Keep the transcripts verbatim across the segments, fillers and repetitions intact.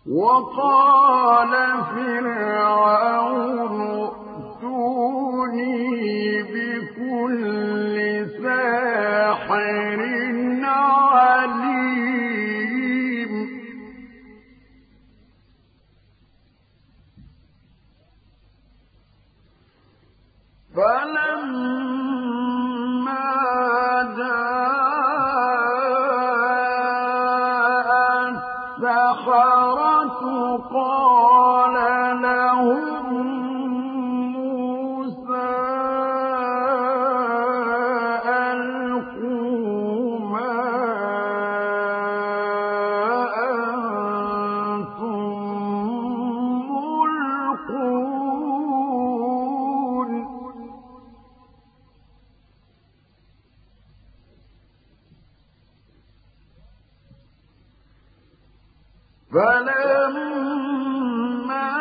وقال فرعون ائتوني بكل ساحر عليم فلما جاء السحرة قال لهم موسى ألقوا ما أنتم ملقون فلما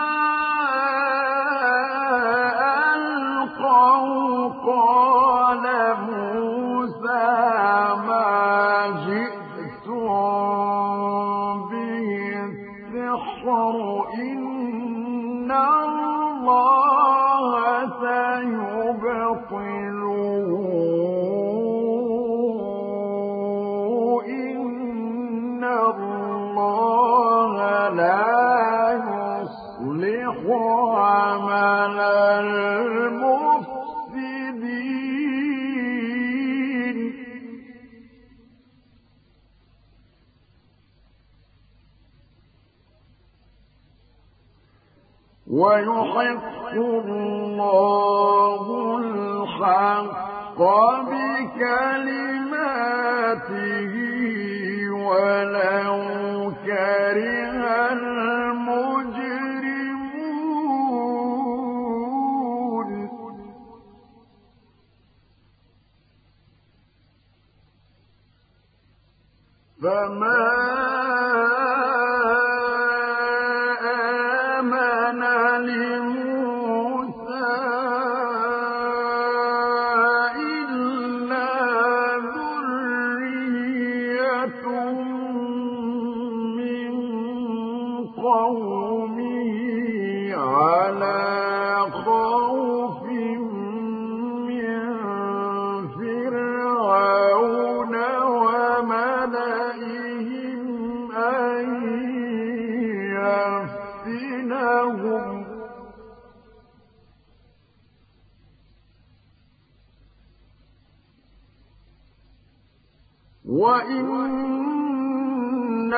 ألقوا قال موسى ما جئتم به السحر إن الله سيبطله إن الله لا يصلح عمل المفسدين ويحق الله الحق بكلماته ولو كره المجرمون فما آمن لموسى إلا ذرية من قومه على خوف من فرعون وملئهم أن يفتنهم وإن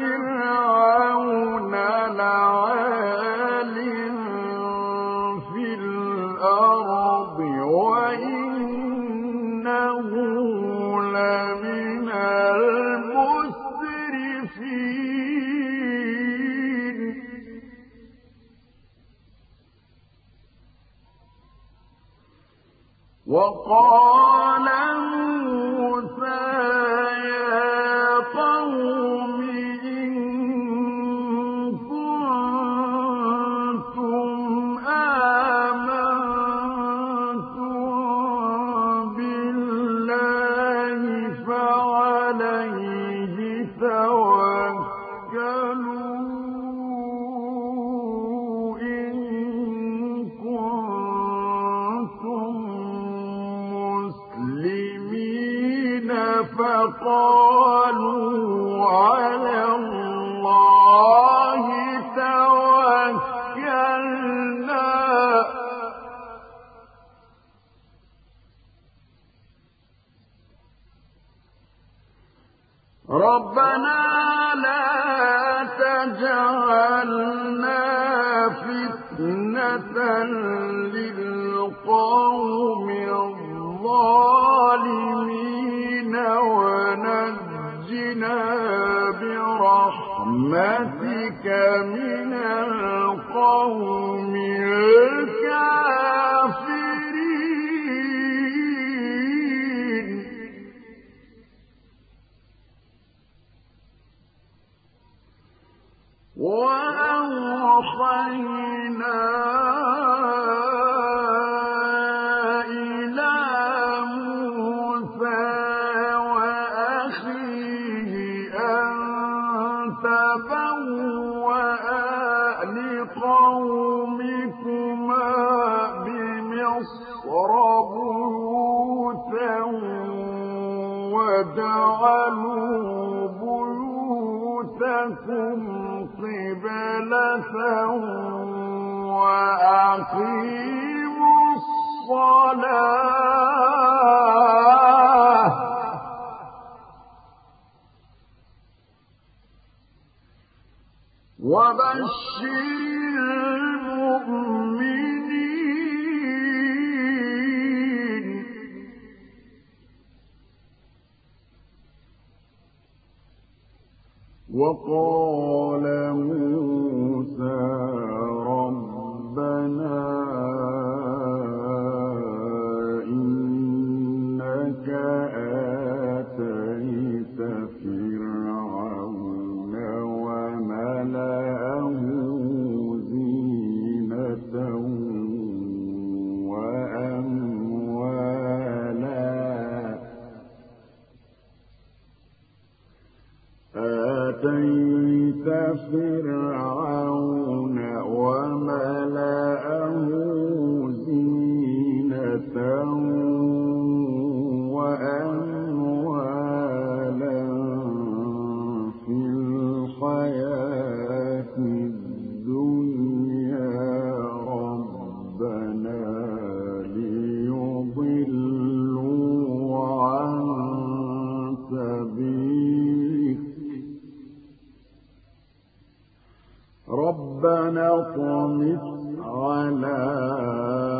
فرعون لعال في الأرض وإنه لمن المسرفين وقال موسى يا قوم إن كنتم آمنتم بالله فعليه توكلوا إن كنتم مسلمين فقالوا على الله توكلنا ربنا لا تجعلنا فتنة للقوم الظالمين ونجنا برحمتك من القوم الكافرين وأوحينا إلى موسى وأخيه أن تبوأ لقومكما بمصر بيوتا وَاجْعَلُوا بُيُوتَكُمْ قِبْلَةً وَأَقِيمُوا الصَّلَاةَ ۗ وَبَشِّرِ الْمُؤْمِنِينَ. وَقَالَ مُوسَىٰ رَبَّنَا إِنَّكَ آتَيْتَ فِرْعَوْنَ وَمَلَأَهُ زِينَةً آتَيْتَ فِرْعَوْنَ وَمَلَأَهُ زِينَةً وَأَمْوَالًا فِي الْحَيَاةِ الدُّنْيَا رَبَّنَا لِيُضِلُّوا عَن سَبِيلِكَ رَبَّنَا اطْمِسْ عَلَىٰ